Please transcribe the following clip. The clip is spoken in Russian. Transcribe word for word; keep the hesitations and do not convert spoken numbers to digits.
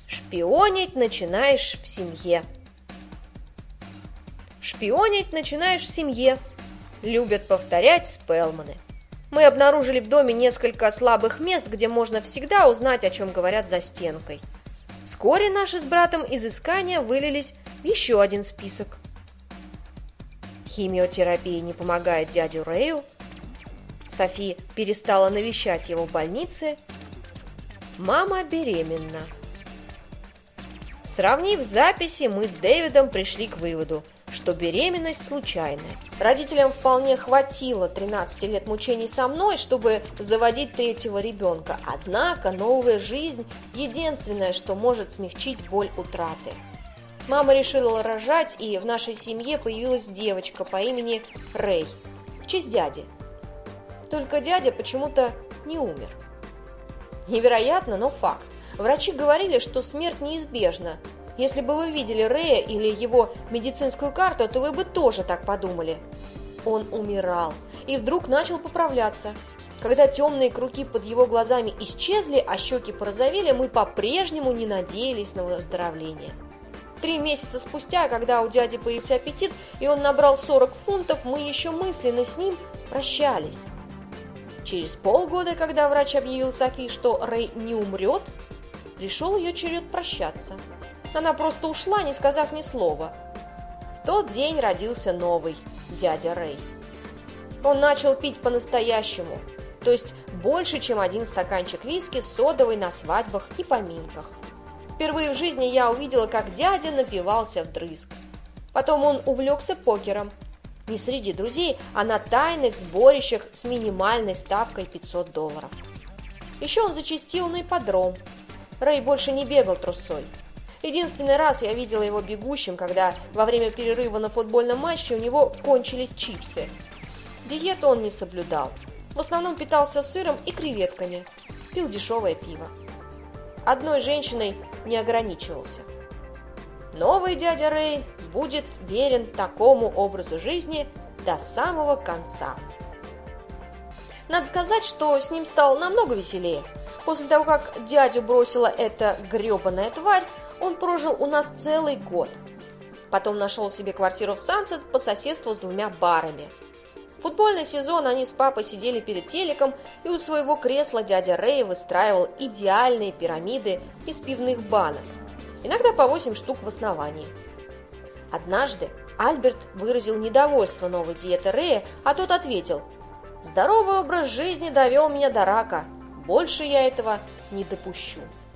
Шпионить начинаешь в семье. Шпионить начинаешь в семье, любят повторять Спелманы. Мы обнаружили в доме несколько слабых мест, где можно всегда узнать, о чем говорят за стенкой. Вскоре наши с братом изыскания вылились в еще один список. Химиотерапия не помогает дяде Рэю. Софи перестала навещать его в больнице. Мама беременна. Сравнив записи, мы с Дэвидом пришли к выводу, что беременность случайная. Родителям вполне хватило тринадцати лет мучений со мной, чтобы заводить третьего ребенка. Однако новая жизнь – единственное, что может смягчить боль утраты. Мама решила рожать, и в нашей семье появилась девочка по имени Рэй, в честь дяди. Только дядя почему-то не умер. Невероятно, но факт. Врачи говорили, что смерть неизбежна. Если бы вы видели Рэя или его медицинскую карту, то вы бы тоже так подумали. Он умирал и вдруг начал поправляться. Когда темные круги под его глазами исчезли, а щеки порозовели, мы по-прежнему не надеялись на выздоровление. Три месяца спустя, когда у дяди появился аппетит и он набрал сорок фунтов, мы еще мысленно с ним прощались. Через полгода, когда врач объявил Софи, что Рэй не умрет, пришел ее черед прощаться. Она просто ушла, не сказав ни слова. В тот день родился новый дядя Рэй. Он начал пить по-настоящему, то есть больше, чем один стаканчик виски с содовой на свадьбах и поминках. Впервые в жизни я увидела, как дядя напивался вдрызг. Потом он увлекся покером. Не среди друзей, а на тайных сборищах с минимальной ставкой пятьсот долларов. Еще он зачастил на ипподром. Рэй больше не бегал трусцой. Единственный раз я видела его бегущим, когда во время перерыва на футбольном матче у него кончились чипсы. Диету он не соблюдал. В основном питался сыром и креветками. Пил дешевое пиво. Одной женщиной не ограничивался. Новый дядя Рэй будет верен такому образу жизни до самого конца. Надо сказать, что с ним стало намного веселее. После того, как дядю бросила эта гребаная тварь, он прожил у нас целый год. Потом нашел себе квартиру в Сансет по соседству с двумя барами. В футбольный сезон они с папой сидели перед телеком, и у своего кресла дядя Рэй выстраивал идеальные пирамиды из пивных банок, иногда по восемь штук в основании. Однажды Альберт выразил недовольство новой диеты Рэя, а тот ответил: «Здоровый образ жизни довел меня до рака. Больше я этого не допущу».